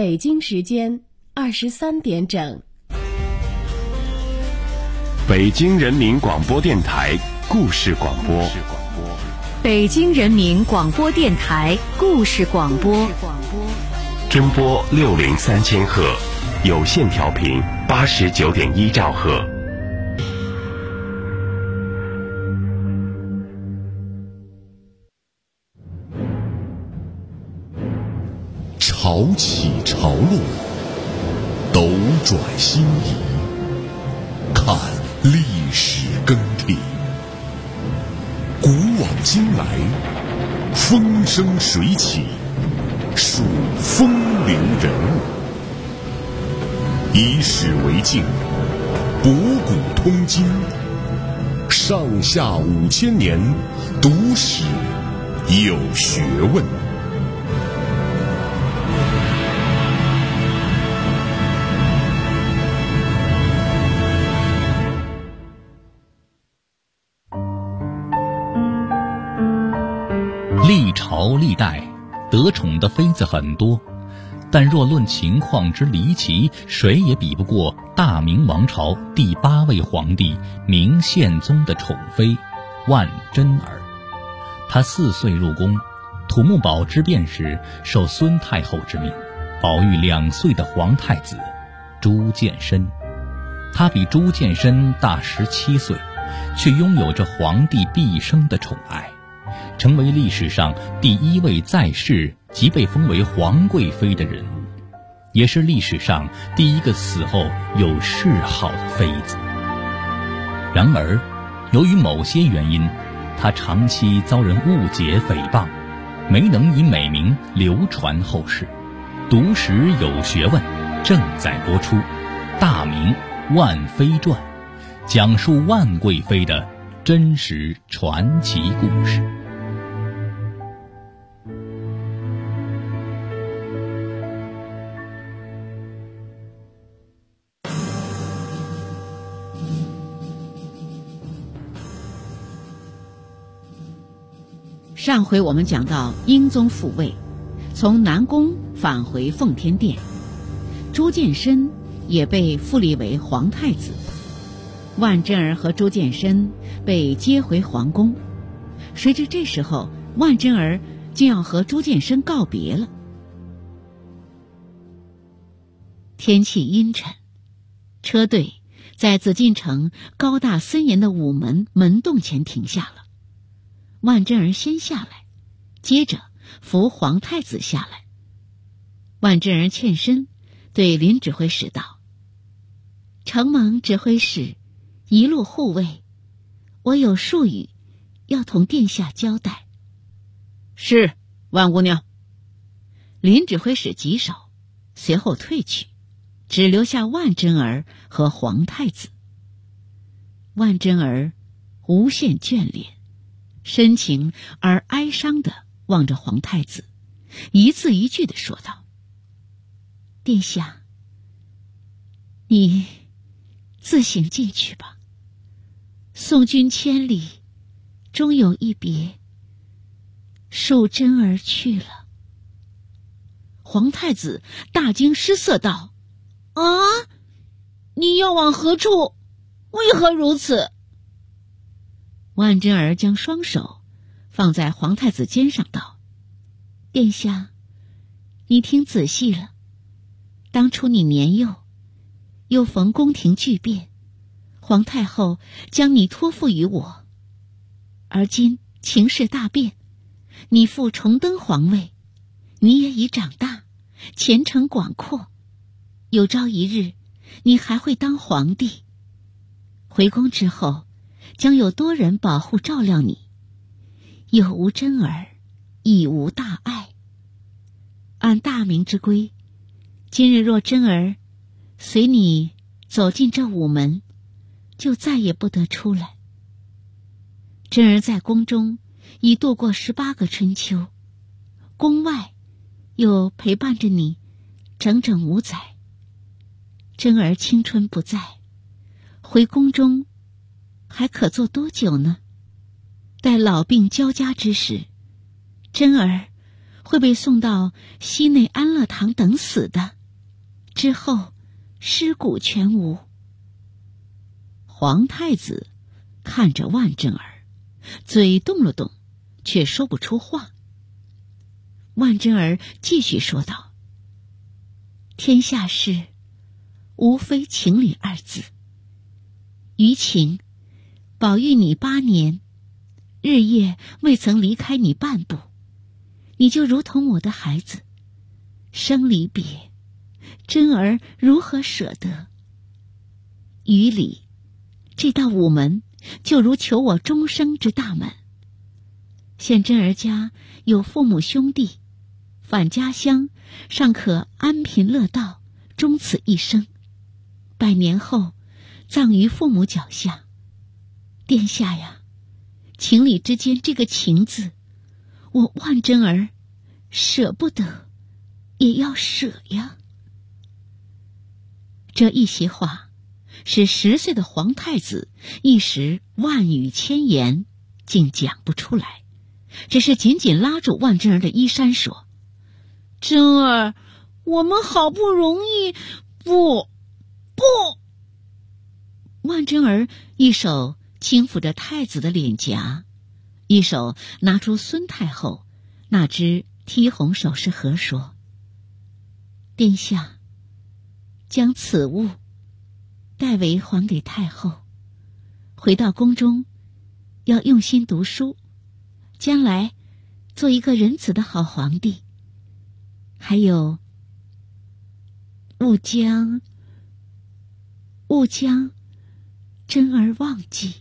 北京时间23点整。 北京人民广播电台故事广播。 北京人民广播电台故事广播。 中波603000赫，有线调频89.1兆赫。 潮起潮落，斗转星移，看历史更替，古往今来，风生水起，数风流人物，以史为镜，博古通今，上下5000年，读史有学问。 历朝历代得宠的妃子很多，但若论情况之离奇，谁也比不过大明王朝第8位皇帝明宪宗的宠妃万贞儿。她4岁入宫，土木堡之变时受孙太后之命，保育2岁的皇太子朱见深。她比朱见深大17岁，却拥有着皇帝毕生的宠爱，成为历史上第1位在世即被封为皇贵妃的人物，也是历史上第1个死后有谥号的妃子。然而，由于某些原因，她长期遭人误解诽谤，没能以美名流传后世。读史有学问正在播出《大明万妃传》，讲述万贵妃的真实传奇故事。 上回我们讲到英宗复位，从南宫返回奉天殿，朱见深也被复立为皇太子，万贞儿和朱见深被接回皇宫。谁知这时候万贞儿竟要和朱见深告别了。天气阴沉，车队在紫禁城高大森严的午门门洞前停下了。万贞儿先下来，接着扶皇太子下来。万贞儿欠身对林指挥使道：“承蒙指挥使一路护卫，我有数语要同殿下交代。”“是，万姑娘。”林指挥使棘手，随后退去，只留下万贞儿和皇太子。万贞儿无限眷恋，深情而哀伤地望着皇太子，一字一句地说道：“殿下，你自行进去吧，送君千里，终有一别，恕贞儿去了。”皇太子大惊失色道：“啊，你要往何处？为何如此？”万贞儿将双手放在皇太子肩上道：“殿下，你听仔细了，当初你年幼，又逢宫廷巨变，皇太后将你托付于我。而今情势大变，你复重登皇位，你也已长大，前程广阔，有朝一日你还会当皇帝。回宫之后，将有多人保护照料你，有无贞儿，亦无大碍。按大明之规，今日若贞儿随你走进这午门，就再也不得出来。贞儿在宫中已度过18个春秋，宫外又陪伴着你整整5载。贞儿青春不在，回宫中还可做多久呢？待老病交加之时，贞儿会被送到西内安乐堂等死的，之后尸骨全无。皇太子看着万贞儿，嘴动了动，却说不出话。万贞儿继续说道：天下事无非情理二字，于情保育你8年，日夜未曾离开你半步，你就如同我的孩子，生离别，贞儿如何舍得？于理，这道午门就如求我终生之大门。现贞儿家有父母兄弟，返家乡尚可安贫乐道，终此一生，100年后葬于父母脚下。殿下呀，情理之间这个情字，我万贞儿舍不得也要舍呀。这一席话使10岁的皇太子一时万语千言竟讲不出来，只是紧紧拉住万贞儿的衣衫说：贞儿，我们好不容易，不。万贞儿一手轻抚着太子的脸颊，一手拿出孙太后那只剔红首饰盒说：殿下，将此物代为还给太后，回到宫中要用心读书，将来做一个仁慈的好皇帝。还有，勿将贞儿忘记。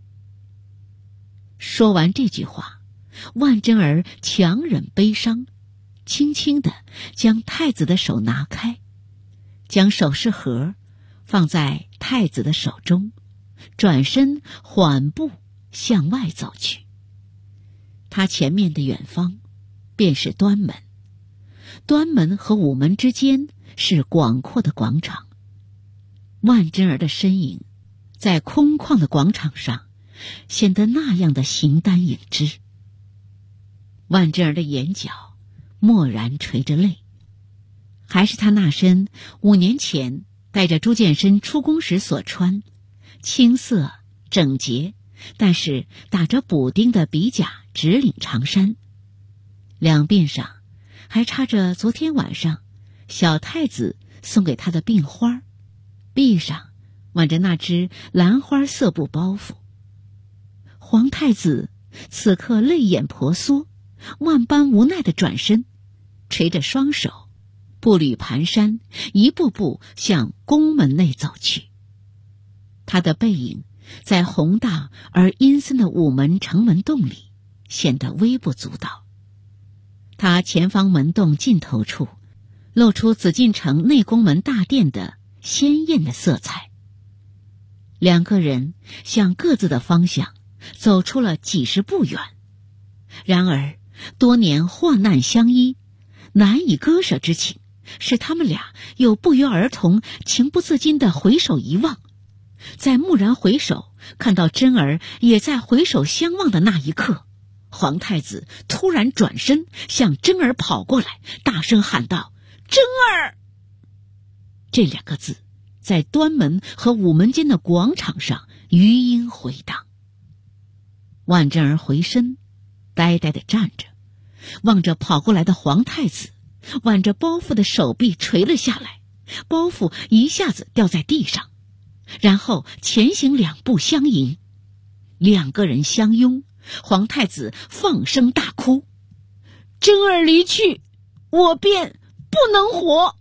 说完这句话，万贞儿强忍悲伤，轻轻地将太子的手拿开，将首饰盒放在太子的手中，转身缓步向外走去。他前面的远方便是端门，端门和午门之间是广阔的广场。万贞儿的身影在空旷的广场上显得那样的形单影只。万贞儿的眼角蓦然垂着泪，还是他那身5年前带着朱见深出宫时所穿，青色整洁但是打着补丁的比甲直领长衫，两鬓上还插着昨天晚上小太子送给他的鬓花，臂上挽着那只兰花色布包袱。皇太子此刻泪眼婆娑，万般无奈地转身，垂着双手，步履蹒跚，一步步向宫门内走去。他的背影在宏大而阴森的午门城门洞里显得微不足道。他前方门洞尽头处露出紫禁城内宫门大殿的鲜艳的色彩。两个人向各自的方向走出了几十步远，然而多年患难相依，难以割舍之情使他们俩又不约而同情不自禁地回首一望。在蓦然回首看到贞儿也在回首相望的那一刻，皇太子突然转身向贞儿跑过来，大声喊道：贞儿！这2个字在端门和午门间的广场上余音回荡。万贞儿回身呆呆地站着，望着跑过来的皇太子，挽着包袱的手臂垂了下来，包袱一下子掉在地上，然后前行2步相迎。2个人相拥，皇太子放声大哭：贞儿离去，我便不能活。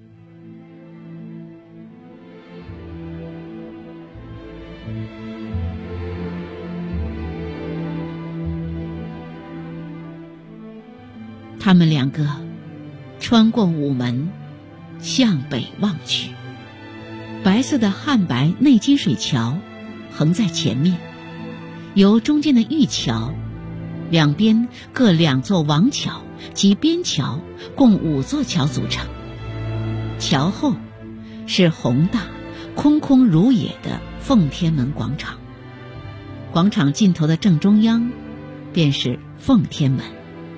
他们2个穿过午门，向北望去，白色的汉白内金水桥横在前面，由中间的玉桥、两边各2座王桥及边桥共5座桥组成。桥后是宏大空空如也的奉天门广场，广场尽头的正中央便是奉天门。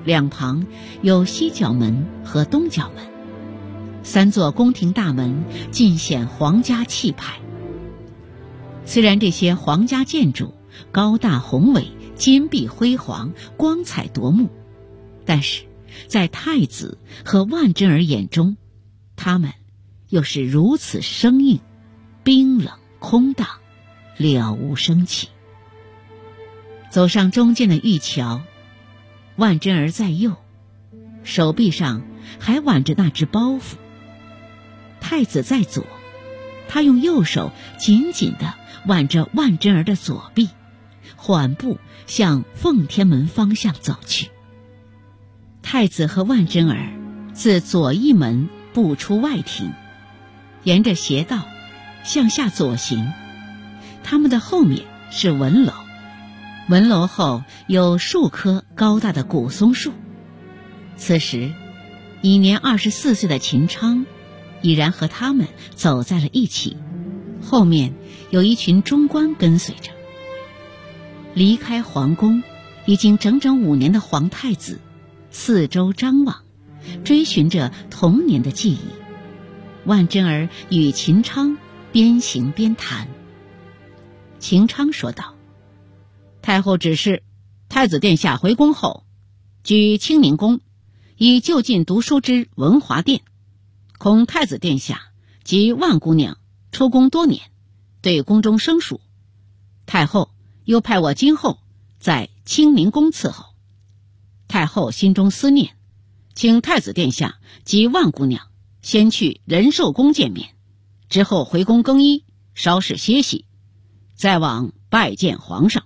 两旁有西角门和东角门，3座宫廷大门尽显皇家气派。虽然这些皇家建筑高大宏伟、坚壁辉煌、光彩夺目，但是在太子和万贞儿眼中，他们又是如此生硬、冰冷、空荡，了无生气。走上中间的玉桥，万贞儿在右，手臂上还挽着那只包袱。太子在左，他用右手紧紧地挽着万贞儿的左臂，缓步向奉天门方向走去。太子和万贞儿自左翼门步出外庭，沿着斜道向下左行，他们的后面是文楼，文楼后有数棵高大的古松树。此时已年24岁的秦昌已然和他们走在了一起，后面有一群中官跟随着。离开皇宫已经整整5年的皇太子四周张望，追寻着童年的记忆。万贞儿与秦昌边行边谈。秦昌说道：太后指示，太子殿下回宫后，居清宁宫，以就近读书之文华殿，恐太子殿下及万姑娘出宫多年，对宫中生疏，太后又派我今后在清宁宫伺候。太后心中思念，请太子殿下及万姑娘先去仁寿宫见面，之后回宫更衣，稍事歇息，再往拜见皇上。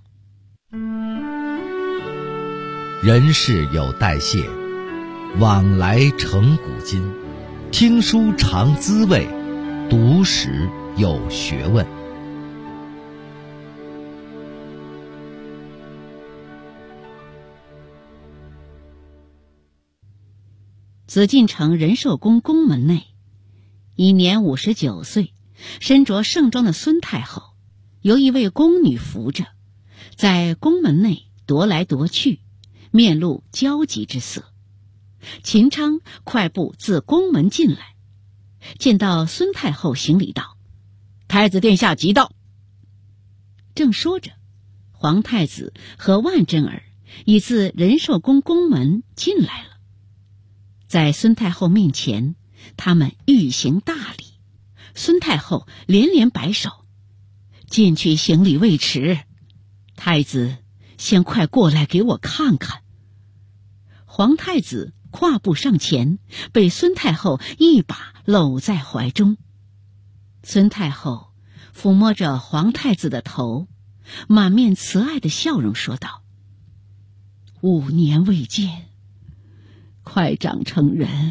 人事有代谢，往来成古今。听书尝滋味，读史有学问。 紫禁城仁寿宫宫门内，已年59岁，身着盛装的孙太后，由一位宫女扶着，在宫门内踱来踱去，面露焦急之色。秦昌快步自宫门进来，见到孙太后，行礼道：太子殿下即到。正说着，皇太子和万贞儿已自仁寿宫宫门进来了。在孙太后面前，他们欲行大礼，孙太后连连摆手：进去行礼未迟，太子先快过来给我看看。皇太子跨步上前，被孙太后一把搂在怀中。孙太后抚摸着皇太子的头，满面慈爱的笑容说道：5年未见，快长成人。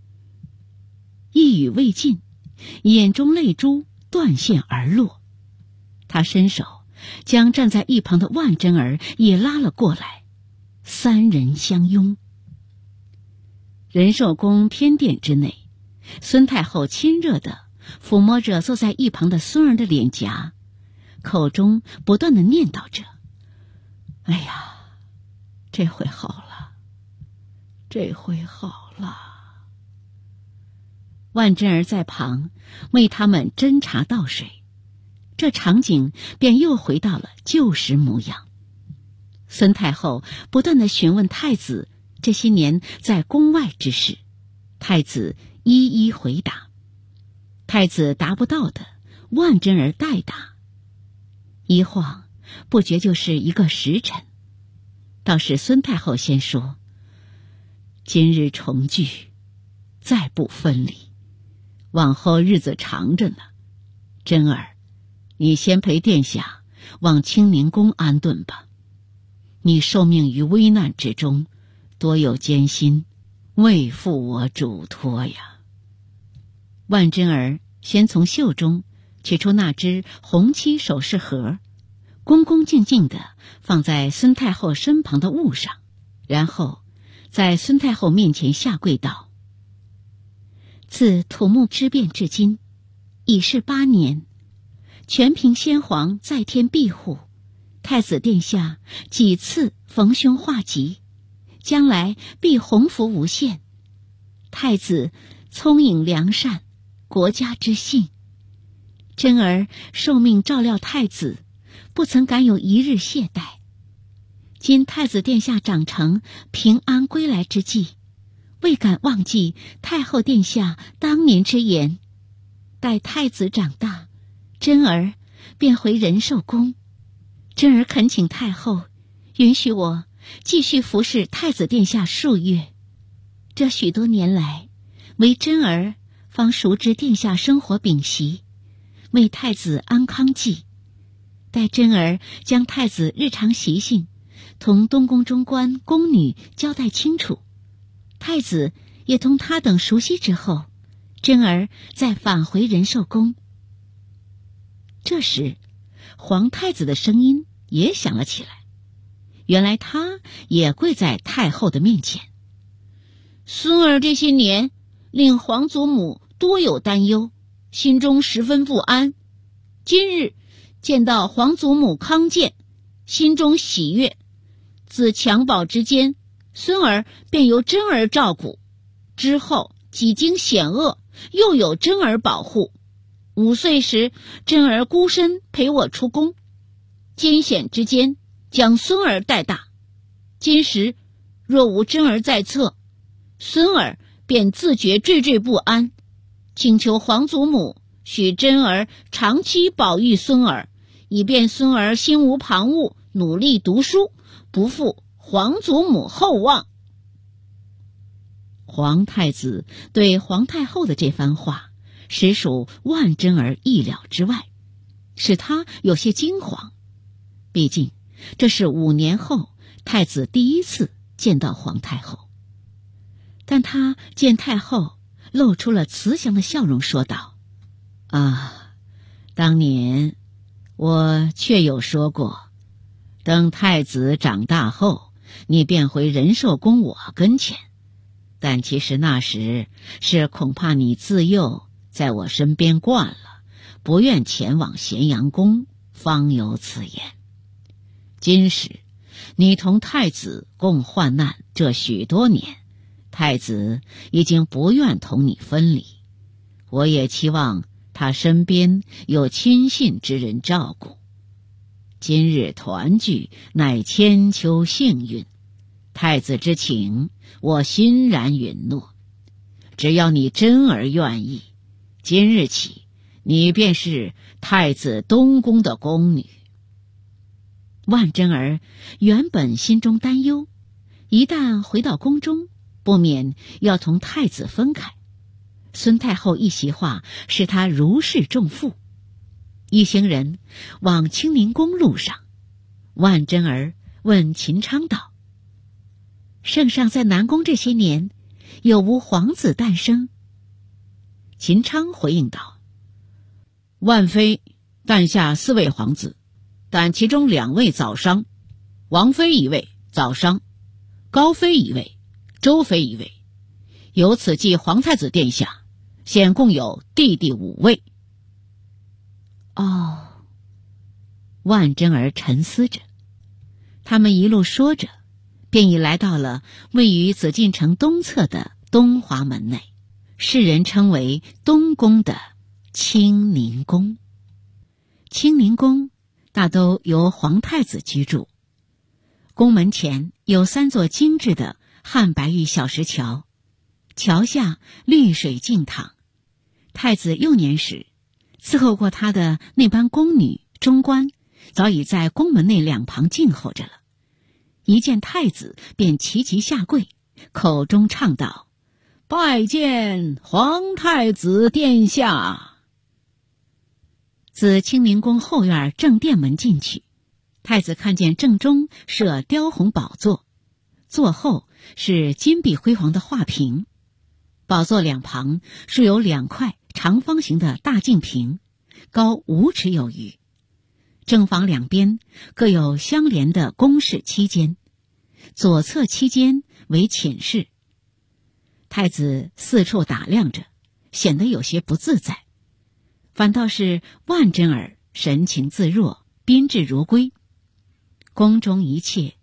一语未尽，眼中泪珠断线而落。他伸手将站在一旁的万贞儿也拉了过来，3人相拥。仁寿宫偏殿之内，孙太后亲热地抚摸着坐在一旁的孙儿的脸颊，口中不断地念叨着：哎呀，这回好了，这回好了。万贞儿在旁为他们斟茶倒水，这场景便又回到了旧时模样。孙太后不断地询问太子这些年在宫外之事，太子一一回答，太子答不到的，万贞儿代答。一晃不觉就是1个时辰，倒是孙太后先说：今日重聚，再不分离，往后日子长着呢。贞儿，你先陪殿下往清宁宫安顿吧。你受命于危难之中，多有艰辛，未负我嘱托呀。万贞儿先从袖中取出那只红漆首饰盒，恭恭敬敬地放在孙太后身旁的物上，然后在孙太后面前下跪道：自土木之变至今，已是8年，全凭先皇在天庇护，太子殿下几次逢凶化吉， 将来必鸿福无限。太子聪颖良善，国家之幸。真儿受命照料太子，不曾敢有一日懈怠。今太子殿下长成，平安归来之际，未敢忘记太后殿下当年之言。待太子长大，真儿便回仁寿宫。真儿恳请太后允许我继续服侍太子殿下数月。这许多年来，唯真儿方熟知殿下生活秉习，为太子安康计。待真儿将太子日常习性同东宫中官宫女交代清楚，太子也同他等熟悉之后，真儿再返回仁寿宫。这时皇太子的声音也响了起来，原来他也跪在太后的面前。孙儿这些年令皇祖母多有担忧，心中十分不安。今日见到皇祖母康健，心中喜悦。自襁褓之间，孙儿便由真儿照顾，之后几经险恶，又有真儿保护。5岁时，真儿孤身陪我出宫，艰险之间将孙儿带大。今时若无真儿在侧，孙儿便自觉惴惴不安，请求皇祖母许真儿长期保育孙儿，以便孙儿心无旁骛，努力读书，不负皇祖母厚望。皇太子对皇太后的这番话，实属万真儿意料之外，使他有些惊惶。毕竟这是5年后太子第一次见到皇太后。但他见太后露出了慈祥的笑容，说道：当年我确有说过，等太子长大后，你便回仁寿宫我跟前。但其实那时是恐怕你自幼在我身边惯了，不愿前往咸阳宫，方有此言。今时你同太子共患难这许多年，太子已经不愿同你分离，我也期望他身边有亲信之人照顾。今日团聚，乃千秋幸运，太子之请，我欣然允诺。只要你真儿愿意，今日起，你便是太子东宫的宫女。万真儿原本心中担忧，一旦回到宫中，不免要同太子分开。孙太后一席话，使他如释重负。一行人往清宁宫路上，万真儿问秦昌道：圣上在南宫这些年，有无皇子诞生？秦昌回应道：万妃诞下4位皇子，但其中2位早伤，王妃1位，早伤；高妃1位，周妃1位。由此计皇太子殿下，现共有弟弟5位。万真儿沉思着。他们一路说着，便已来到了位于紫禁城东侧的东华门内，世人称为东宫的清宁宫。清宁宫大都由皇太子居住。宫门前有3座精致的汉白玉小石桥，桥下绿水静淌。太子幼年时伺候过他的那班宫女中官，早已在宫门内2旁静候着了。一见太子便齐齐下跪，口中唱道：拜见皇太子殿下。自清宁宫后院正殿门进去，太子看见正中设雕红宝座，座后是金碧辉煌的画屏，宝座2旁竖有2块长方形的大净瓶，高5尺有余。正房2边各有相连的宫室7间，左侧7间为寝室。太子四处打量着，显得有些不自在，反倒是万真儿神情自若，宾至如归。宫中一切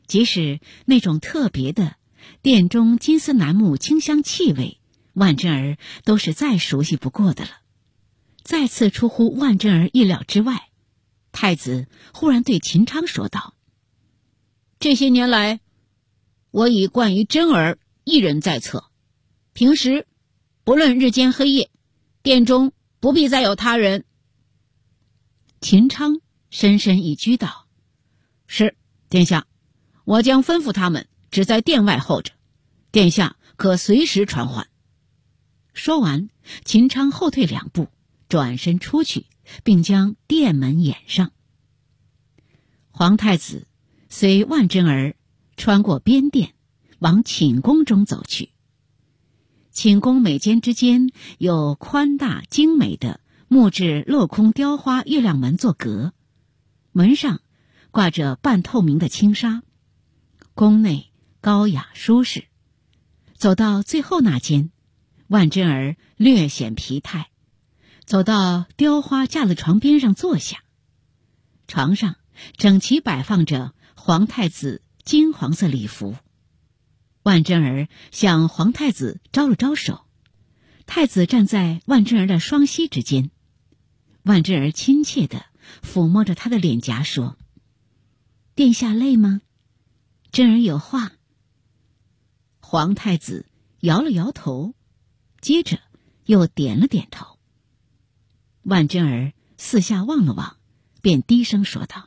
即使那种特别的殿中金丝楠木清香气味，万贞儿都是再熟悉不过的了。再次出乎万贞儿意料之外，太子忽然对秦昌说道：“这些年来，我已冠于贞儿一人在侧，平时不论日间黑夜，殿中不必再有他人。”秦昌深深一鞠道：“是，殿下，我将吩咐他们只在殿外候着，殿下可随时传唤。”说完，秦昌后退2步，转身出去，并将殿门掩上。皇太子随万贞儿穿过边殿，往寝宫中走去。寝宫每间之间有宽大精美的木质镂空雕花月亮门做隔，门上挂着半透明的轻纱，宫内高雅舒适。走到最后那间，万贞儿略显疲态，走到雕花架子床边上坐下。床上整齐摆放着皇太子金黄色礼服。万贞儿向皇太子招了招手，太子站在万贞儿的双膝之间。万贞儿亲切地抚摸着他的脸颊说：“殿下累吗？贞儿有话。”皇太子摇了摇头，接着又点了点头。万贞儿四下望了望，便低声说道：“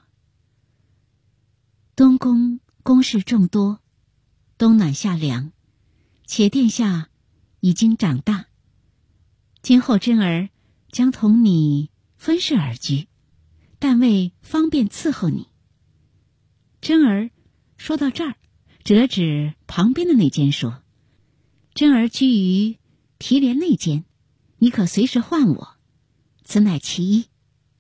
东宫宫事众多，冬暖夏凉，且殿下已经长大，今后贞儿将同你分室而居，但为方便伺候你。”贞儿说到这儿，指了指旁边的那间说：“贞儿居于提帘内间，你可随时唤我，此乃其一。”“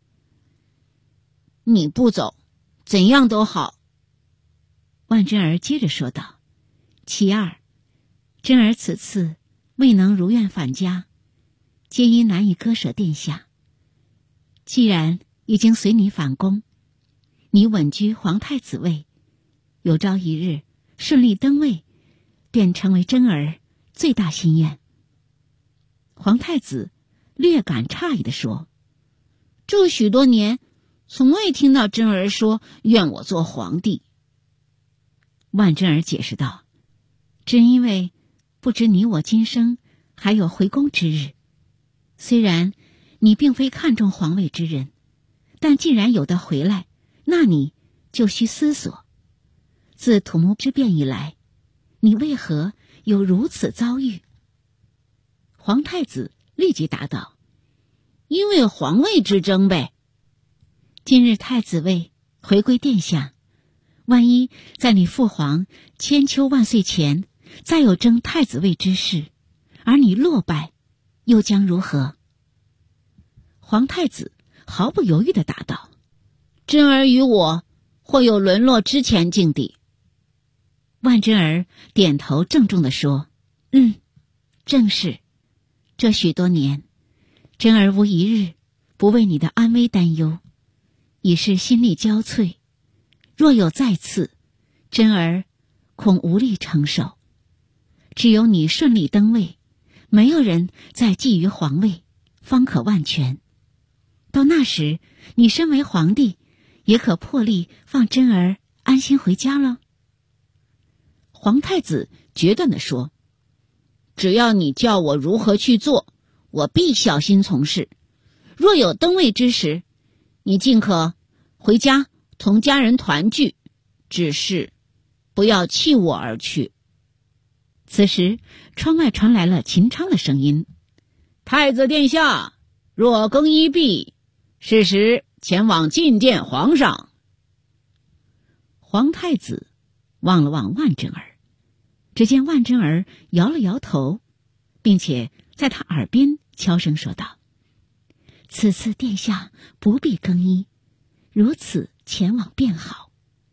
你不走，怎样都好。”万贞儿接着说道：“其二，贞儿此次未能如愿返家，皆因难以割舍殿下。既然已经随你返宫，你稳居皇太子位，有朝一日顺利登位，便成为贞儿最大心愿。”皇太子略感诧异地说：“这许多年，从未听到贞儿说愿我做皇帝。”万贞儿解释道：“正因为不知你我今生还有回宫之日，虽然你并非看重皇位之人，但既然有得回来，那你就需思索，自土木之变以来，你为何有如此遭遇？”皇太子立即答道：“因为皇位之争呗。今日太子位回归殿下，万一在你父皇千秋万岁前再有争太子位之事，而你落败，又将如何？”皇太子毫不犹豫地答道：“贞儿与我或有沦落之前境地。”万贞儿点头郑重地说：“正是。这许多年，贞儿无一日不为你的安危担忧，已是心力交瘁。若有再次，贞儿恐无力承受。只有你顺利登位，没有人再觊觎皇位，方可万全。到那时，你身为皇帝，也可破例放贞儿安心回家了。”皇太子决断地说：“只要你叫我如何去做，我必小心从事。若有登位之时，你尽可回家同家人团聚，只是不要弃我而去。”此时窗外传来了秦昌的声音：“太子殿下，若更衣毕，是时前往觐见皇上。”皇太子望了望万贞儿，只见万贞儿摇了摇头，并且在他耳边悄声说道：“此次殿下不必更衣，如此前往便好。”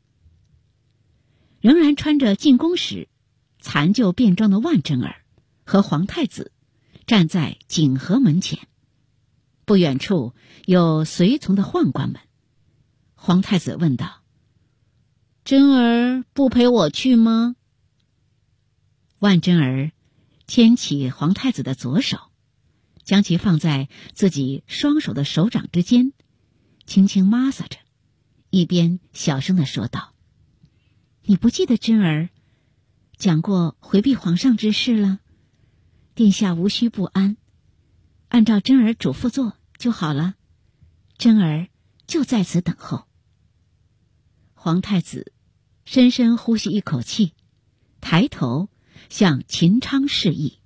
仍然穿着进宫时残旧便装的万贞儿和皇太子站在景和门前，不远处有随从的宦官们。皇太子问道：“ 真儿不陪我去吗？万真儿牵起皇太子的左手，将其放在自己双手的手掌之间，轻轻摩挲着，一边小声地说道：你不记得真儿讲过回避皇上之事了？殿下无需不安，按照真儿嘱咐做就好了，真儿就在此等候。皇太子深深呼吸一口气，抬头向秦昌示意。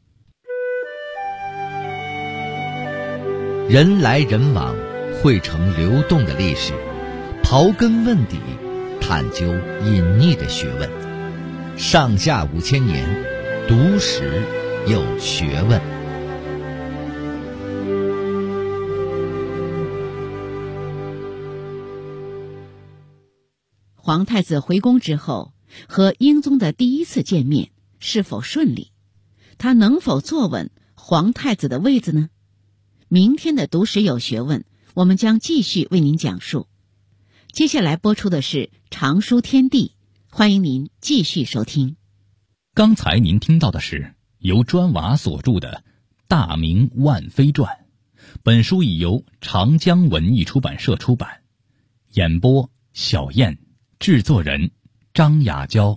人来人往，汇成流动的历史，刨根问底，探究隐匿的学问。上下5000年，读史有学问。 皇太子回宫之后，和英宗的第一次见面是否顺利？他能否坐稳皇太子的位子呢？明天的读史有学问，我们将继续为您讲述。接下来播出的是《长书天地》，欢迎您继续收听。 刚才您听到的是由砖瓦所著的《大明万妃传》，本书已由长江文艺出版社出版。演播小燕，制作人张雅娇。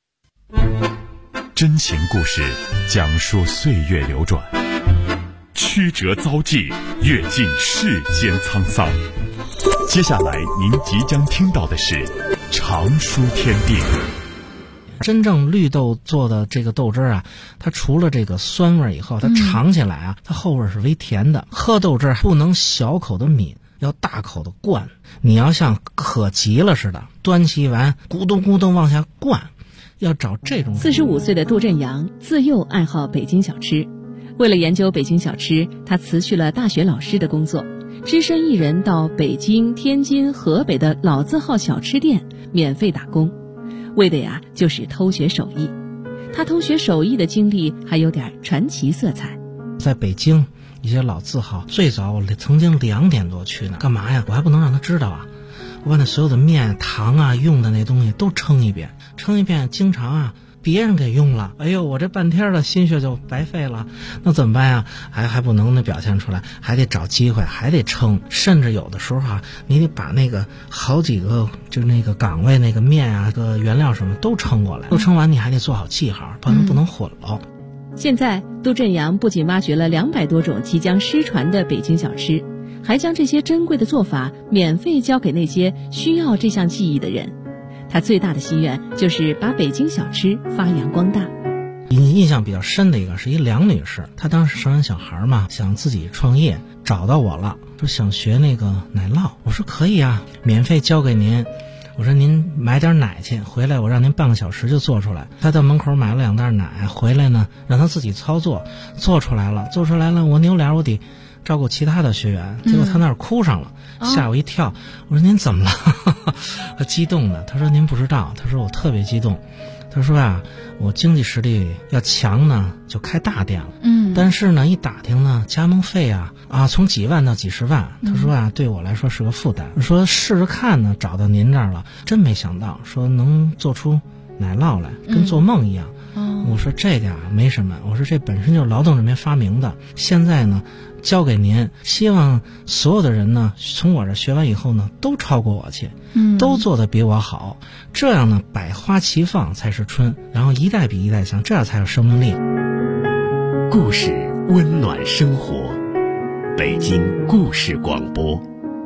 真情故事讲述岁月流转，曲折遭际，阅尽世间沧桑。接下来您即将听到的是《长书天地》。 真正绿豆做的这个豆汁啊，它除了这个酸味以后，它尝起来啊，它后味是微甜的。喝豆汁不能小口的抿，要大口的灌。你要像渴急了似的，端起碗咕咚咕咚往下灌，要找这种。 45岁的杜振阳自幼爱好北京小吃，为了研究北京小吃，他辞去了大学老师的工作，只身一人到北京、天津、河北的老字号小吃店免费打工，为的呀就是偷学手艺。他偷学手艺的经历还有点传奇色彩。 在北京一些老字号，最早我曾经2点多去呢，干嘛呀？我还不能让他知道啊！我把那所有的面、糖啊、用的那东西都称一遍，经常啊别人给用了，哎呦，我这半天的心血就白费了。那怎么办呀？还不能表现出来，还得找机会，还得称。甚至有的时候啊，你得把那个好几个就那个岗位那个面啊、个原料什么都称过来，都称完你还得做好记号，不能混了。 现在杜振阳不仅挖掘了200多种即将失传的北京小吃，还将这些珍贵的做法免费教给那些需要这项技艺的人。他最大的心愿就是把北京小吃发扬光大。 印象比较深的一个是一梁女士，她当时生完小孩嘛，想自己创业，找到我了，说想学那个奶酪。我说可以啊，免费教给您。我说您买点奶去，回来我让您半个小时就做出来。他到门口买了2袋奶，回来呢让他自己操作，做出来了，我扭脸我得照顾其他的学员，结果他那儿哭上了，吓我一跳。我说您怎么了？他激动的，他说您不知道，他说我特别激动。他说啊，我经济实力要强呢，就开大店了。但是呢，一打听呢，加盟费啊从几万到几十万。他说啊，对我来说是个负担。我说试着看呢，找到您这儿了，真没想到，说能做出奶酪来，跟做梦一样。我说这个啊没什么，我说这本身就是劳动人民发明的，现在呢交给您，希望所有的人呢从我这学完以后呢都超过我去，都做得比我好，这样呢百花齐放才是春，然后一代比一代强，这样才有生命力。 故事温暖生活，北京故事广播。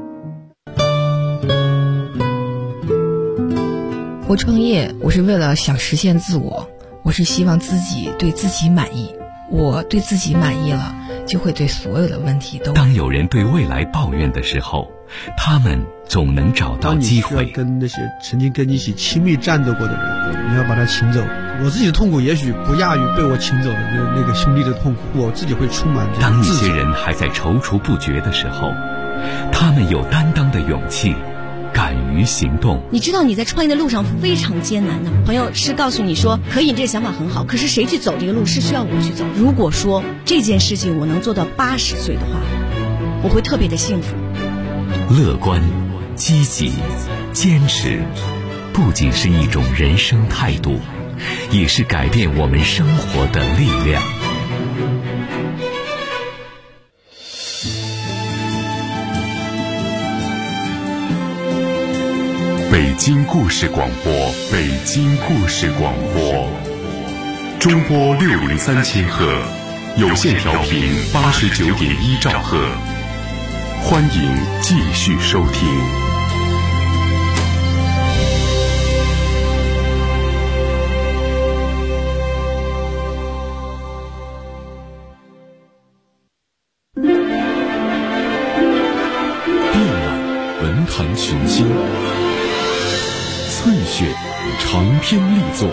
我创业，我是为了想实现自我，我是希望自己对自己满意，我对自己满意了，就会对所有的问题都。 当有人对未来抱怨的时候，他们总能找到机会。 当你需要跟那些曾经跟你一起亲密战斗过的人，你要把他请走。我自己的痛苦也许不亚于被我请走的那个兄弟的痛苦，我自己会充满自己。 当一些人还在踌躇不决的时候，他们有担当的勇气，敢于行动。 你知道你在创业的路上非常艰难的，朋友是告诉你说可以，你这个想法很好，可是谁去走这个路是需要我去走。如果说这件事情我能做到80岁的话，我会特别的幸福。 乐观、积极、坚持， 不仅是一种人生态度，也是改变我们生活的力量。 北京故事广播，北京故事广播，中波603千赫，有线调频89.1兆赫，欢迎继续收听。 遍览文坛群星，翠雪长篇力作。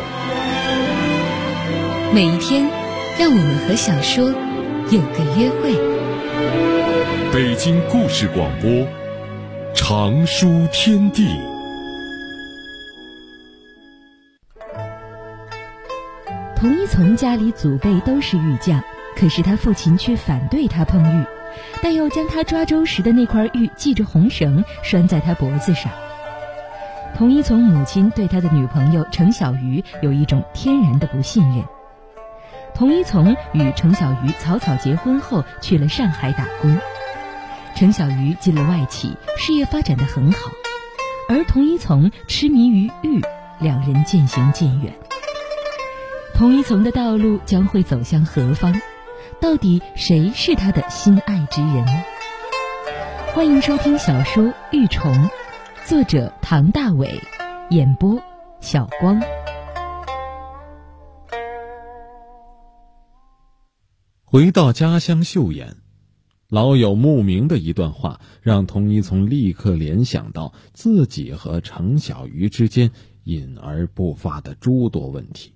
每一天，让我们和小说有个约会。 北京故事广播，长书天地。 童一从家里祖辈都是玉匠，可是他父亲却反对他碰玉，但又将他抓周时的那块玉系着红绳拴在他脖子上。童一从母亲对他的女朋友程小鱼有一种天然的不信任。童一从与程小鱼草草结婚后去了上海打工，程小鱼进了外企，事业发展得很好，而童一从痴迷于玉，两人渐行渐远。童一从的道路将会走向何方？到底谁是他的心爱之人？欢迎收听小说《玉虫》，作者唐大伟，演播小光。 回到家乡岫岩，老友慕名的一段话让童一从立刻联想到自己和程小鱼之间隐而不发的诸多问题。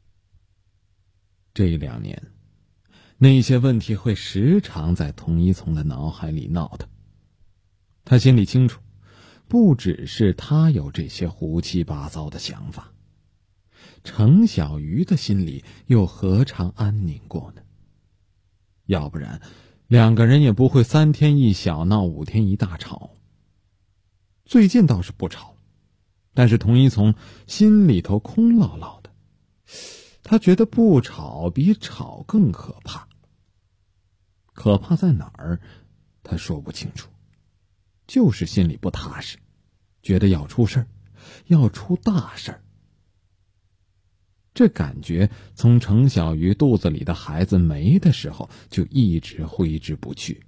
这2年，那些问题会时常在童一从的脑海里闹腾。他心里清楚，不只是他有这些胡七八糟的想法，程小鱼的心里又何尝安宁过呢？要不然2个人也不会3天一小闹5天一大吵。最近倒是不吵，但是童一从心里头空落落的，他觉得不吵比吵更可怕。可怕在哪儿，他说不清楚，就是心里不踏实，觉得要出事儿，要出大事儿。这感觉从程小鱼肚子里的孩子没的时候就一直挥之不去。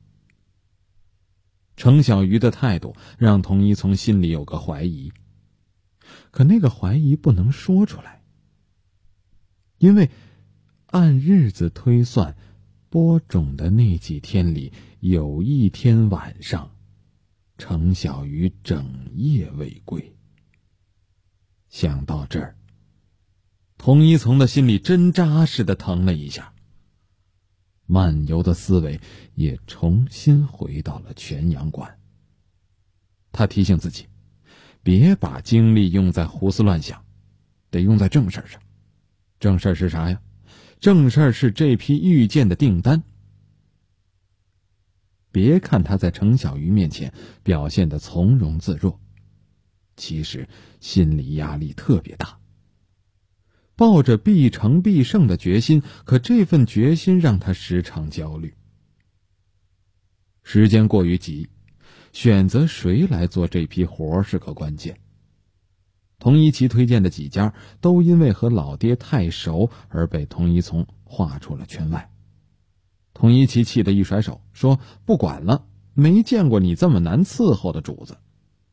程小鱼的态度让童一从心里有个怀疑，可那个怀疑不能说出来，因为按日子推算，播种的那几天里有一天晚上，程小鱼整夜未归。想到这儿，童一从的心里针扎似的疼了一下，漫游的思维也重新回到了全阳馆。他提醒自己，别把精力用在胡思乱想，得用在正事上。正事是啥呀？正事是这批玉件的订单。别看他在程小鱼面前表现得从容自若，其实心理压力特别大，抱着必成必胜的决心，可这份决心让他时常焦虑。时间过于急，选择谁来做这批活是个关键。童一奇推荐的几家都因为和老爹太熟而被童一从划出了圈外。童一奇气得一甩手说，不管了，没见过你这么难伺候的主子。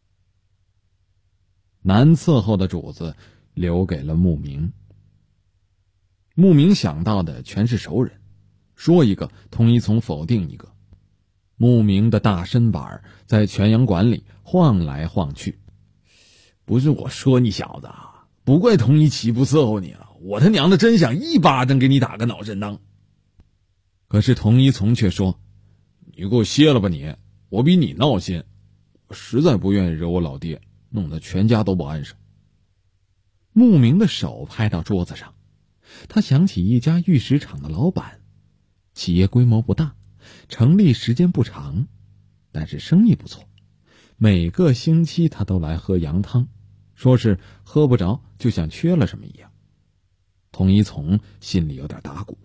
难伺候的主子留给了慕名。慕名想到的全是熟人，说一个童一从否定一个。慕名的大身板在全阳馆里晃来晃去。不是我说你小子啊，不怪童一奇不伺候你了，我他娘的真想一巴掌给你打个脑震荡。可是童一从却说，你给我歇了吧你，我比你闹心，我实在不愿意惹我老爹，弄得全家都不安生。慕名的手拍到桌子上，他想起一家玉石厂的老板，企业规模不大，成立时间不长，但是生意不错，每个星期他都来喝羊汤， 说是喝不着，就像缺了什么一样。童一从心里有点打鼓，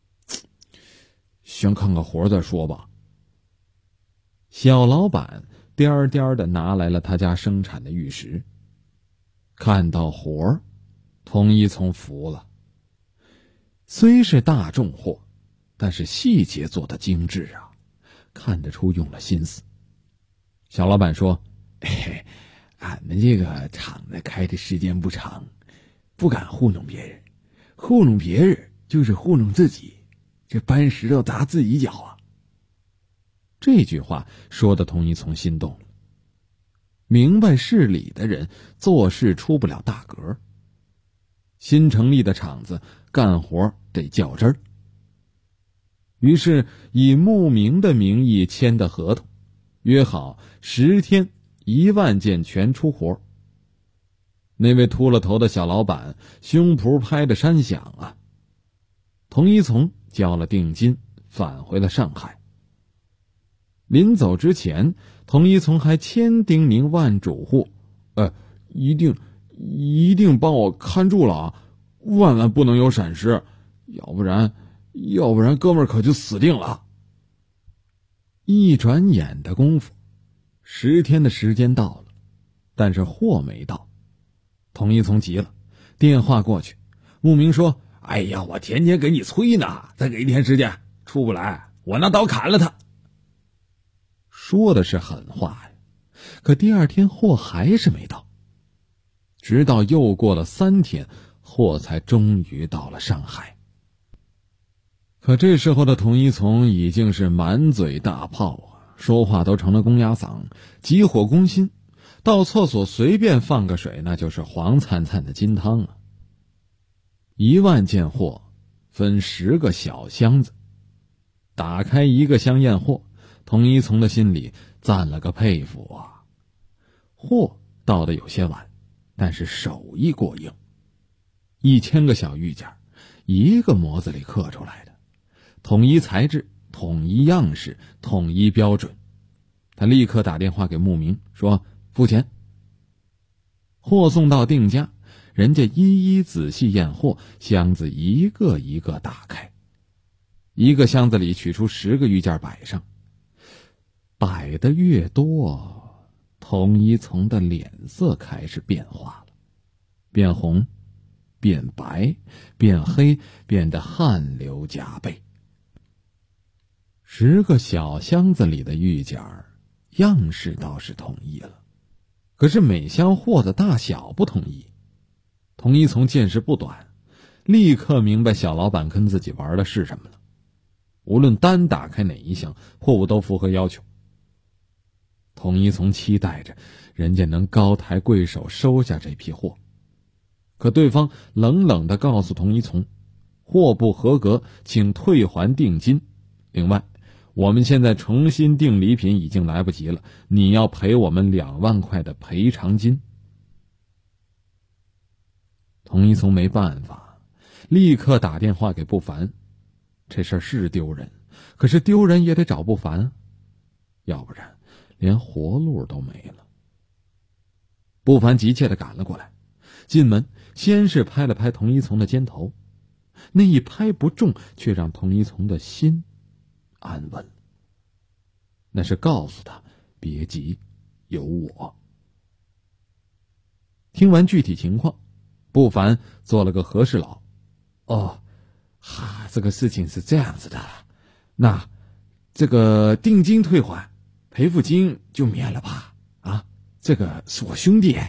先看看活再说吧。小老板颠颠的拿来了他家生产的玉石，看到活儿，童一从服了。虽是大重货，但是细节做得精致啊，看得出用了心思。小老板说：“俺们这个厂子开的时间不长，不敢糊弄别人，糊弄别人就是糊弄自己，这搬石头砸自己脚啊。”这句话说的童一从心动了。明白事理的人做事出不了大格，新成立的厂子干活得较真儿。于是以慕名的名义签的合同，约好10天1万件全出活。那位秃了头的小老板胸脯拍得山响啊。童一从交了定金，返回了上海。临走之前，童一从还千叮咛万嘱咐：“一定帮我看住了啊，万万不能有闪失，要不然哥们儿可就死定了。”一转眼的功夫，10天的时间到了，但是货没到。童一从急了，电话过去，慕名说：“哎呀，我天天给你催呢，再给1天时间，出不来，我拿刀砍了他。”说的是狠话呀，可第2天货还是没到，直到又过了3天，货才终于到了上海。可这时候的童一从已经是满嘴大炮啊，说话都成了公鸭嗓，急火攻心，到厕所随便放个水，那就是黄灿灿的金汤啊。1万件货分10个小箱子，打开1个箱验货，童一从的心里赞了个佩服啊。货到的有些晚，但是手艺过硬，1000个小玉件，1个模子里刻出来的，统一材质，统一样式，统一标准。他立刻打电话给慕名说：“付钱。”货送到定家，人家一一仔细验货，箱子一个一个打开，1个箱子里取出10个玉件摆上。摆的越多，童一从的脸色开始变化了，变红，变白，变黑，变得汗流浃背。10个小箱子里的玉件样式倒是统一了，可是每箱货的大小不统一。童一从见识不短，立刻明白小老板跟自己玩的是什么了。无论单打开哪一箱，货物都符合要求。童一从期待着人家能高抬贵手收下这批货，可对方冷冷地告诉童一从，货不合格请退还定金，另外我们现在重新订礼品已经来不及了，你要赔我们2万块的赔偿金。童一从没办法，立刻打电话给不凡。这事儿是丢人，可是丢人也得找不凡，要不然连活路都没了。不凡急切地赶了过来，进门先是拍了拍童一从的肩头，那一拍不中，却让童一从的心安稳。那是告诉他别急，有我。听完具体情况，不凡做了个和事佬。这个事情是这样子的，那这个定金退还，赔付金就免了吧？这个是我兄弟。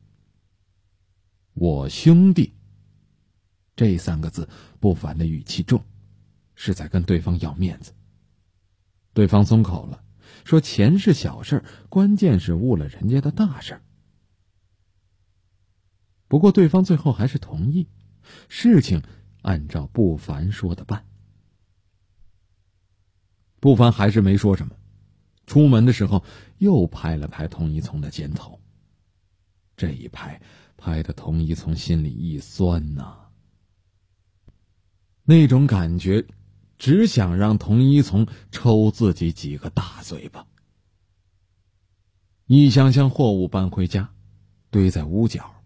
我兄弟这3个字，不凡的语气重，是在跟对方要面子。对方松口了，说钱是小事，关键是误了人家的大事。不过对方最后还是同意，事情按照不凡说的办。不凡还是没说什么，出门的时候又拍了拍童一从的肩头。这一拍，拍得童一从心里一酸呐。那种感觉，只想让童一从抽自己几个大嘴巴。一箱箱货物搬回家，堆在屋角。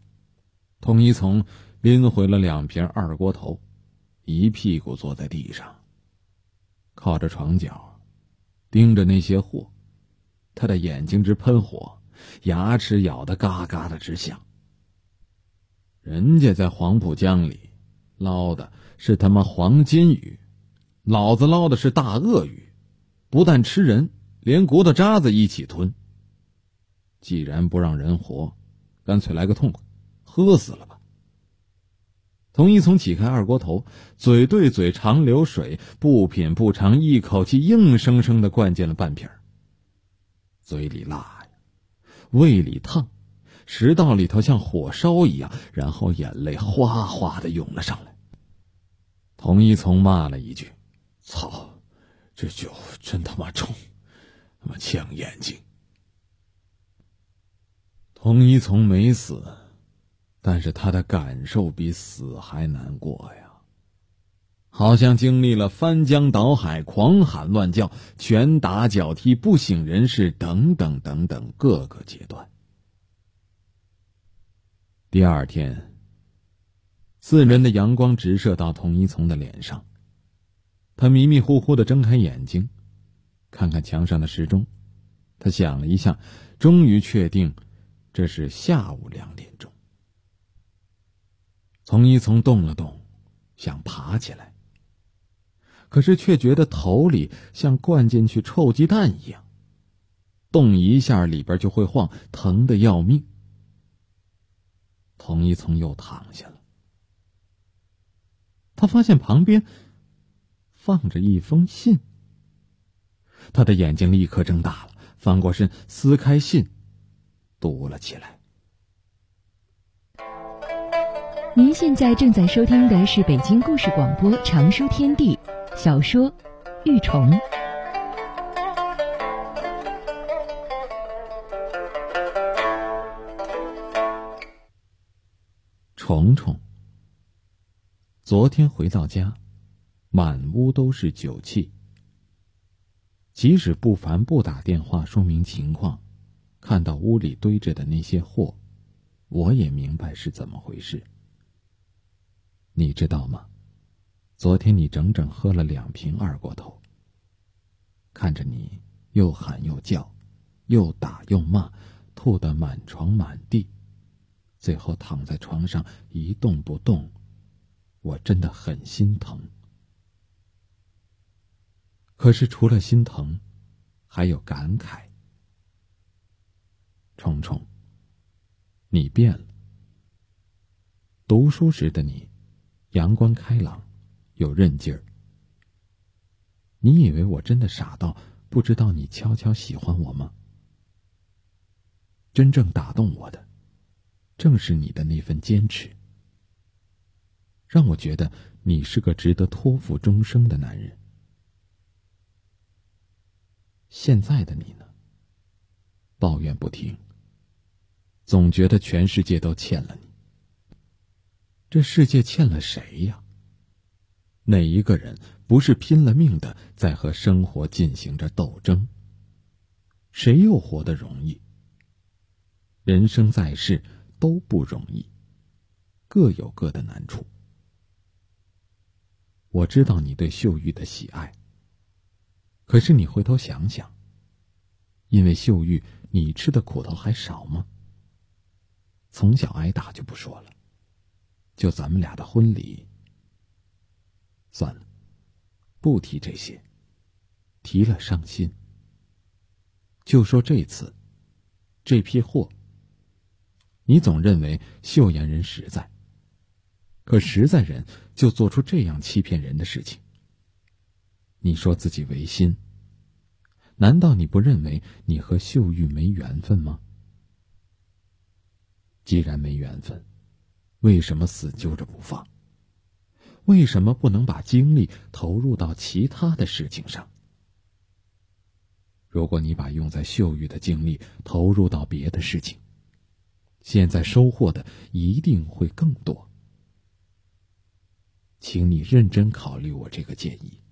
童一从拎回了2瓶二锅头，一屁股坐在地上，靠着床角，盯着那些货，他的眼睛直喷火，牙齿咬得嘎嘎的直响。人家在黄浦江里捞的是他妈黄金鱼，老子捞的是大鳄鱼，不但吃人，连骨头渣子一起吞。既然不让人活，干脆来个痛快，喝死了吧。童一从起开二锅头，嘴对嘴长流水，不品不尝，一口气硬生生地灌进了半瓶。嘴里辣呀，胃里烫，食道里头像火烧一样，然后眼泪哗哗地涌了上来。童一从骂了一句：操，这酒真他妈冲，他妈呛眼睛。童一从没死，但是他的感受比死还难过呀，好像经历了翻江倒海、狂喊乱叫、拳打脚踢、不省人事等等等等各个阶段。第二天，刺人的阳光直射到童一从的脸上，他迷迷糊糊地睁开眼睛，看看墙上的时钟，他想了一下，终于确定这是下午2点钟。童一从动了动，想爬起来，可是却觉得头里像灌进去臭鸡蛋一样，动一下里边就会晃，疼得要命。童一从又躺下了，他发现旁边放着一封信，他的眼睛立刻睁大了，翻过身撕开信，读了起来。 您现在正在收听的是北京故事广播长书天地小说《玉虫》。 虫虫，昨天回到家，满屋都是酒气。即使不凡不打电话说明情况，看到屋里堆着的那些货，我也明白是怎么回事。你知道吗？昨天你整整喝了2瓶二锅头。看着你又喊又叫，又打又骂，吐得满床满地，最后躺在床上一动不动，我真的很心疼。可是除了心疼，还有感慨。虫虫，你变了。读书时的你，阳光开朗，有韧劲儿。你以为我真的傻到不知道你悄悄喜欢我吗？真正打动我的，正是你的那份坚持，让我觉得你是个值得托付终生的男人。现在的你呢？抱怨不停，总觉得全世界都欠了你。这世界欠了谁呀？哪一个人不是拼了命的在和生活进行着斗争？谁又活得容易？人生在世都不容易，各有各的难处。我知道你对秀玉的喜爱，可是你回头想想，因为秀玉你吃的苦头还少吗？从小挨打就不说了，就咱们俩的婚礼，算了，不提这些，提了伤心。就说这次这批货，你总认为秀妍人实在，可实在人就做出这样欺骗人的事情。你说自己违心，难道你不认为你和秀玉没缘分吗？既然没缘分，为什么死揪着不放？为什么不能把精力投入到其他的事情上？如果你把用在秀玉的精力投入到别的事情，现在收获的一定会更多。请你认真考虑我这个建议。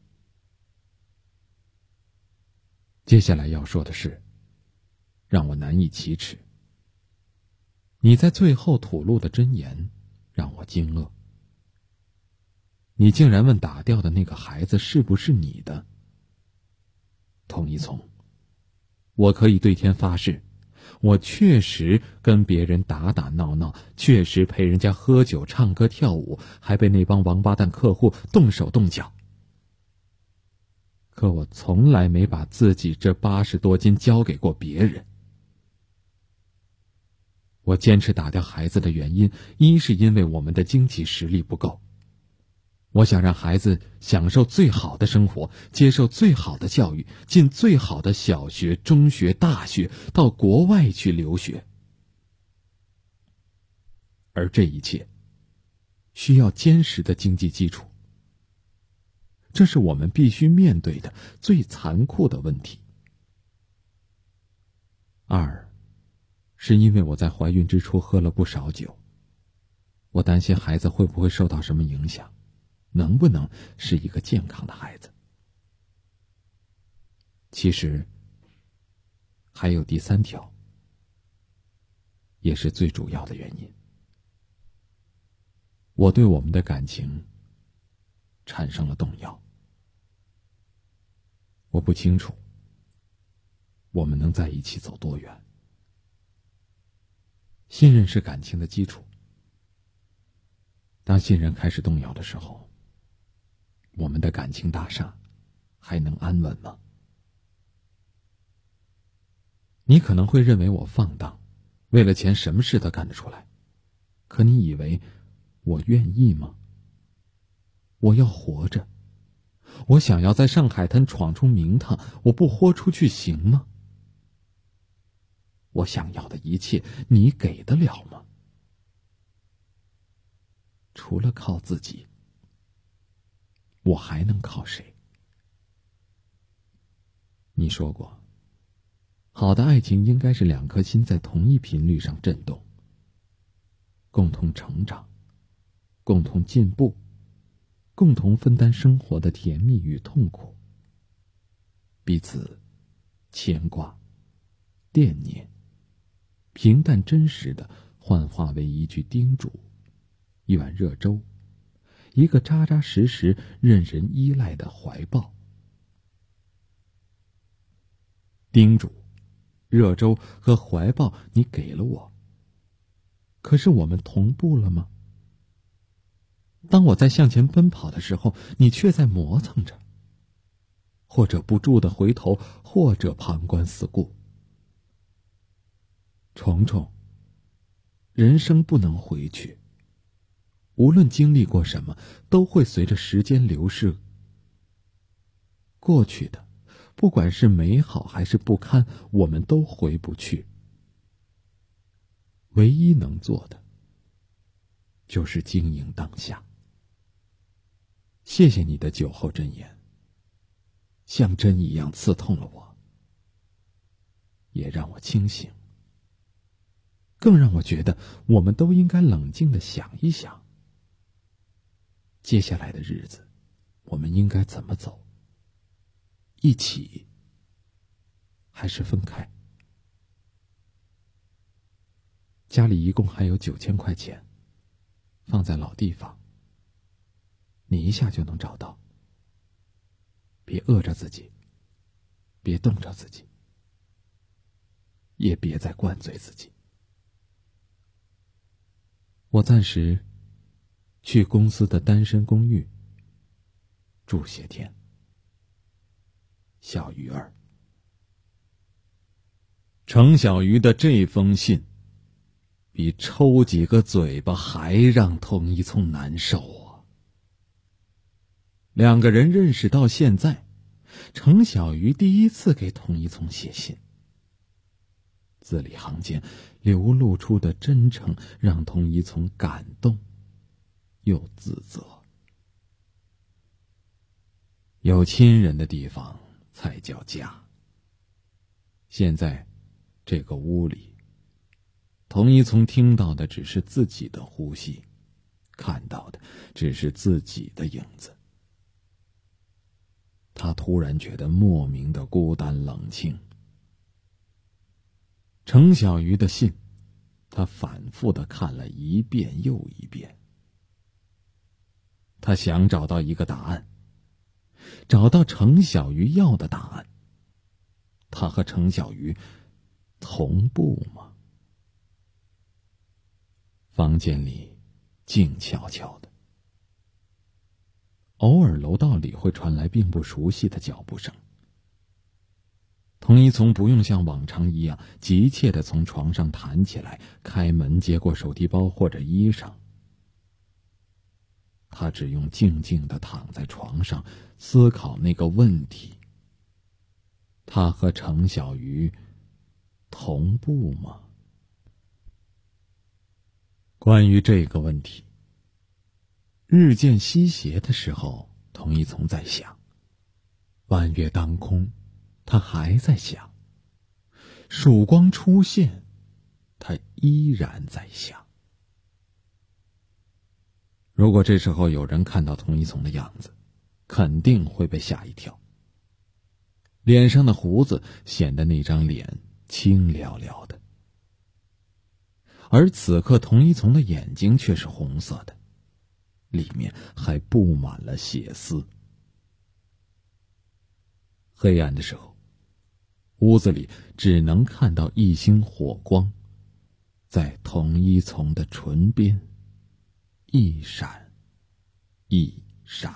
接下来要说的是，让我难以启齿。你在最后吐露的真言， 让我惊愕。你竟然问打掉的那个孩子是不是你的？童一聪，我可以对天发誓，我确实跟别人打打闹闹，确实陪人家喝酒唱歌跳舞，还被那帮王八蛋客户动手动脚。可我从来没把自己这80多斤交给过别人。我坚持打掉孩子的原因，一是因为我们的经济实力不够，我想让孩子享受最好的生活，接受最好的教育，进最好的小学、中学、大学，到国外去留学。而这一切需要坚实的经济基础，这是我们必须面对的最残酷的问题。二，是因为我在怀孕之初喝了不少酒，我担心孩子会不会受到什么影响，能不能是一个健康的孩子。其实还有第3条，也是最主要的原因。我对我们的感情产生了动摇。我不清楚我们能在一起走多远。信任是感情的基础，当信任开始动摇的时候，我们的感情大厦还能安稳吗？你可能会认为我放荡，为了钱什么事都干得出来，可你以为我愿意吗？我要活着，我想要在上海滩闯出名堂，我不豁出去行吗？我想要的一切，你给得了吗？除了靠自己，我还能靠谁？你说过，好的爱情应该是2颗心在同一频率上震动，共同成长，共同进步，共同分担生活的甜蜜与痛苦，彼此牵挂、惦念，平淡真实的幻化为一句叮嘱，一碗热粥，一个扎扎实实任人依赖的怀抱。叮嘱、热粥和怀抱你给了我，可是我们同步了吗？当我在向前奔跑的时候，你却在磨蹭着，或者不住地回头，或者旁观四顾。虫虫，人生不能回去，无论经历过什么，都会随着时间流逝。过去的，不管是美好还是不堪，我们都回不去。唯一能做的，就是经营当下。谢谢你的酒后箴言，像针一样刺痛了我，也让我清醒，更让我觉得我们都应该冷静地想一想，接下来的日子我们应该怎么走，一起还是分开。家里一共还有9000块钱，放在老地方，你一下就能找到。别饿着自己，别冻着自己，也别再灌醉自己。我暂时去公司的单身公寓住些天。小鱼儿。程小鱼的这封信比抽几个嘴巴还让童一聪难受啊。2个人认识到现在，程小鱼第一次给童一聪写信，字里行间流露出的真诚让童一聪感动又自责。有亲人的地方才叫家。现在这个屋里，童一聪听到的只是自己的呼吸，看到的只是自己的影子。他突然觉得莫名的孤单冷清。程小鱼的信，他反复地看了一遍又一遍。 他想找到一个答案，找到程小鱼要的答案。他和程小鱼同步吗？房间里静悄悄的，偶尔楼道里会传来并不熟悉的脚步声。童一从不用像往常一样急切地从床上弹起来，开门接过手提包或者衣裳。他只用静静地躺在床上思考那个问题：他和程小鱼同步吗？关于这个问题，日渐西斜的时候，童一从在想；弯月当空，他还在想；曙光出现，他依然在想。如果这时候有人看到童一从的样子，肯定会被吓一跳。脸上的胡子显得那张脸清寥寥的，而此刻童一从的眼睛却是红色的，里面还布满了血丝。黑暗的时候，屋子里只能看到一星火光，在童一从的唇边一闪一闪。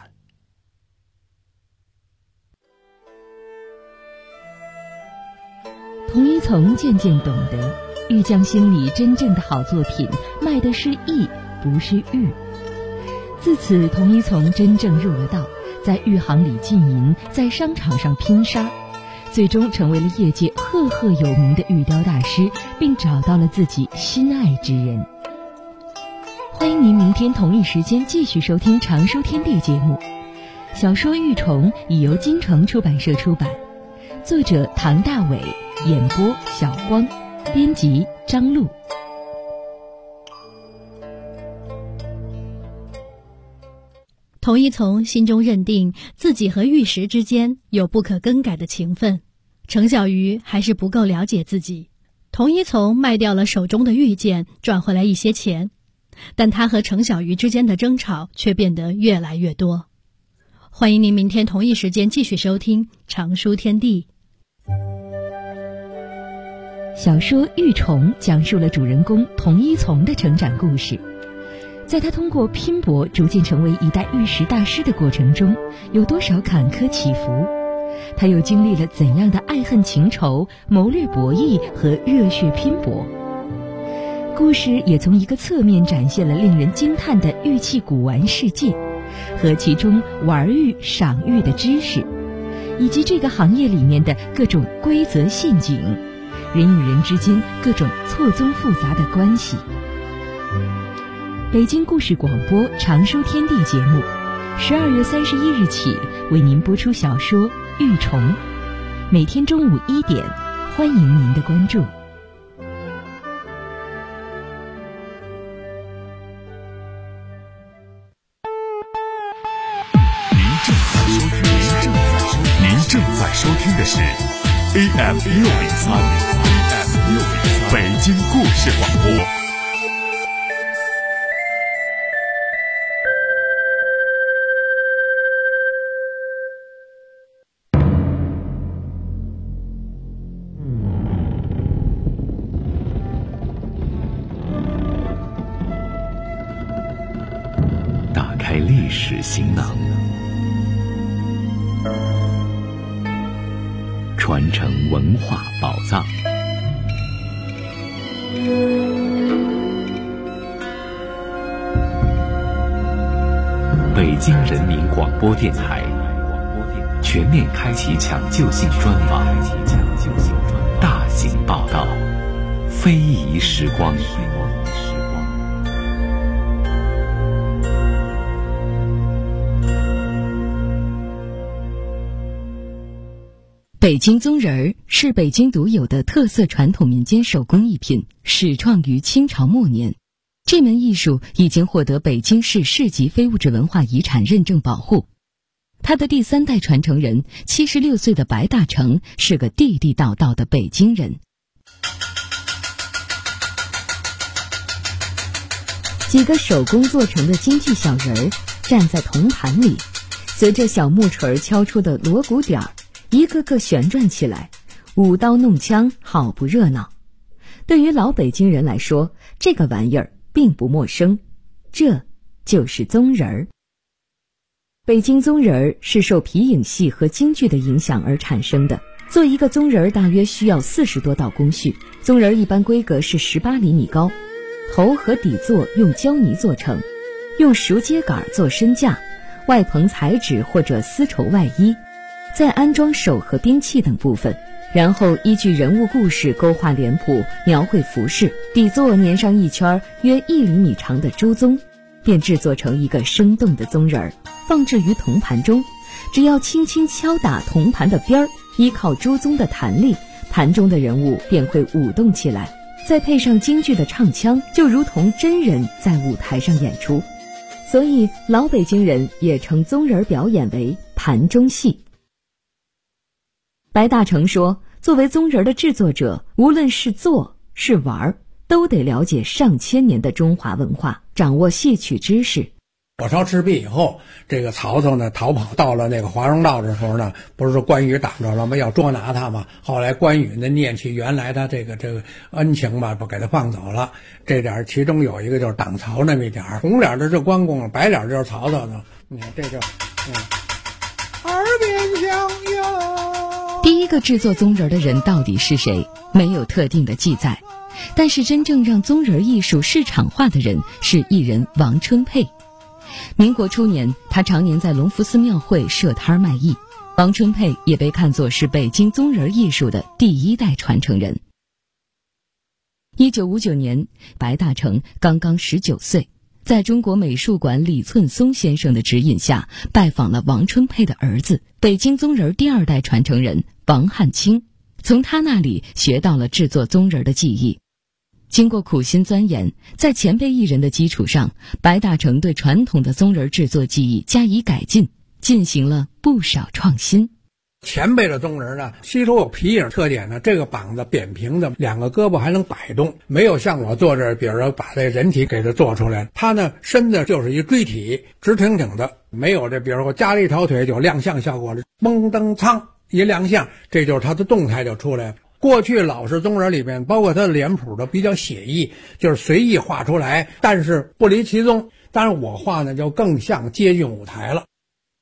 童一从渐渐懂得，玉匠心里真正的好作品卖的是艺，不是玉。自此，童一从真正入了道，在玉行里经营，在商场上拼杀，最终成为了业界赫赫有名的玉雕大师，并找到了自己心爱之人。欢迎您明天同一时间继续收听《常书天地》节目。小说《玉虫》已由京城出版社出版，作者唐大伟，演播小光，编辑张璐。 童一从心中认定自己和玉石之间有不可更改的情分，程小鱼还是不够了解自己。童一从卖掉了手中的玉剑，赚回来一些钱，但他和程小鱼之间的争吵却变得越来越多。欢迎您明天同一时间继续收听《常书天地》。 小说《玉虫》讲述了主人公童一从的成长故事。在他通过拼搏逐渐成为一代玉石大师的过程中，有多少坎坷起伏？他又经历了怎样的爱恨情仇、谋略博弈和热血拼搏？故事也从一个侧面展现了令人惊叹的玉器古玩世界，和其中玩玉、赏玉的知识，以及这个行业里面的各种规则陷阱，人与人之间各种错综复杂的关系。北京故事广播《常书天地》节目，12月31日起为您播出小说《玉虫》，每天中午1点，欢迎您的关注。 您正在收听的是 AM 603北京故事广播。 打开历史行囊，传承文化宝藏。北京人民广播电台全面开启抢救性专访，大型报道，非遗时光。 北京宗人儿是北京独有的特色传统民间手工艺品，始创于清朝末年。这门艺术已经获得北京市市级非物质文化遗产认证保护。他的第3代传承人76岁的白大成是个地地道道的北京人。 几个手工做成的京剧小人儿站在铜盘里，随着小木锤敲出的锣鼓点儿，一个个旋转起来，舞刀弄枪，好不热闹。对于老北京人来说，这个玩意儿并不陌生，这就是宗人儿。北京宗人儿是受皮影戏和京剧的影响而产生的。做一个宗人儿大约需要40多道工序，宗人儿一般规格是18厘米高，头和底座用胶泥做成，用熟秸秆做身架，外棚彩纸或者丝绸外衣，再安装手和兵器等部分，然后依据人物故事勾画脸谱，描绘服饰，底座粘上一圈约1厘米长的朱宗，便制作成一个生动的宗人儿，放置于铜盘中。只要轻轻敲打铜盘的边儿，依靠朱宗的弹力，盘中的人物便会舞动起来，再配上京剧的唱腔，就如同真人在舞台上演出。所以老北京人也称宗人表演为盘中戏。白大成说，作为宗人的制作者，无论是做是玩，都得了解上千年的中华文化，掌握戏曲知识。 火烧赤壁以后，这个曹操呢逃跑到了那个华容道的时候呢，不是关羽挡着了吗？要捉拿他嘛。后来关羽呢念起原来他这个恩情吧，不给他放走了。这点其中有一个就是挡曹那么一点，红脸的是关公，白脸就是曹操的。你看这就耳边响哟。 第一个制作宗人的人到底是谁？没有特定的记载，但是真正让宗人艺术市场化的人是艺人王春佩。民国初年，他常年在隆福寺庙会设摊卖艺。王春佩也被看作是北京宗人艺术的第1代传承人。1959年，白大成刚刚19岁，在中国美术馆李寸松先生的指引下，拜访了王春佩的儿子，北京宗人第2代传承人王汉卿，从他那里学到了制作宗人的技艺。经过苦心钻研，在前辈艺人的基础上，白大成对传统的宗人制作技艺加以改进，进行了不少创新。 前辈的宗人呢，吸收有皮影特点呢，这个膀子扁平的，2个胳膊还能摆动，没有像我做这，比如说把这人体给它做出来，他呢身子就是一锥体，直挺挺的，没有这，比如说我加了一条腿就亮相效果了，蹦蹬苍一亮相，这就是他的动态就出来了。过去老式宗人里面，包括他的脸谱都比较写意，就是随意画出来，但是不离其宗。当然我画呢就更像接近舞台了。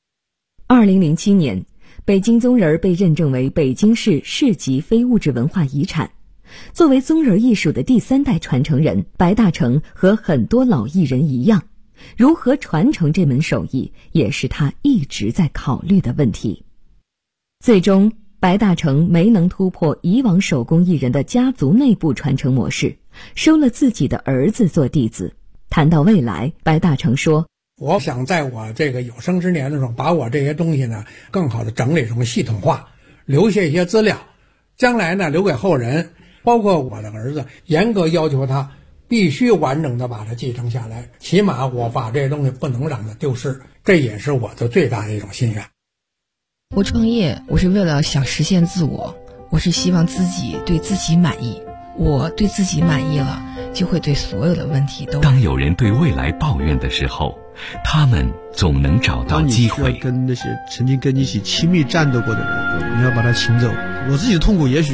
2007年，北京宗人被认证为北京市市级非物质文化遗产。作为宗人艺术的第3代传承人，白大成和很多老艺人一样，如何传承这门手艺，也是他一直在考虑的问题。最终白大成没能突破以往手工艺人的家族内部传承模式，收了自己的儿子做弟子。谈到未来，白大成说， 我想在我这个有生之年的时候，把我这些东西呢更好的整理成系统化，留下一些资料，将来呢留给后人，包括我的儿子，严格要求他必须完整的把它继承下来，起码我把这些东西不能让它丢失，这也是我的最大的一种心愿。 我创业，我是为了想实现自我，我是希望自己对自己满意。我对自己满意了，就会对所有的问题都。 当有人对未来抱怨的时候，他们总能找到机会。 当你需要跟那些曾经跟你一起亲密战斗过的人，你要把他请走。我自己的痛苦也许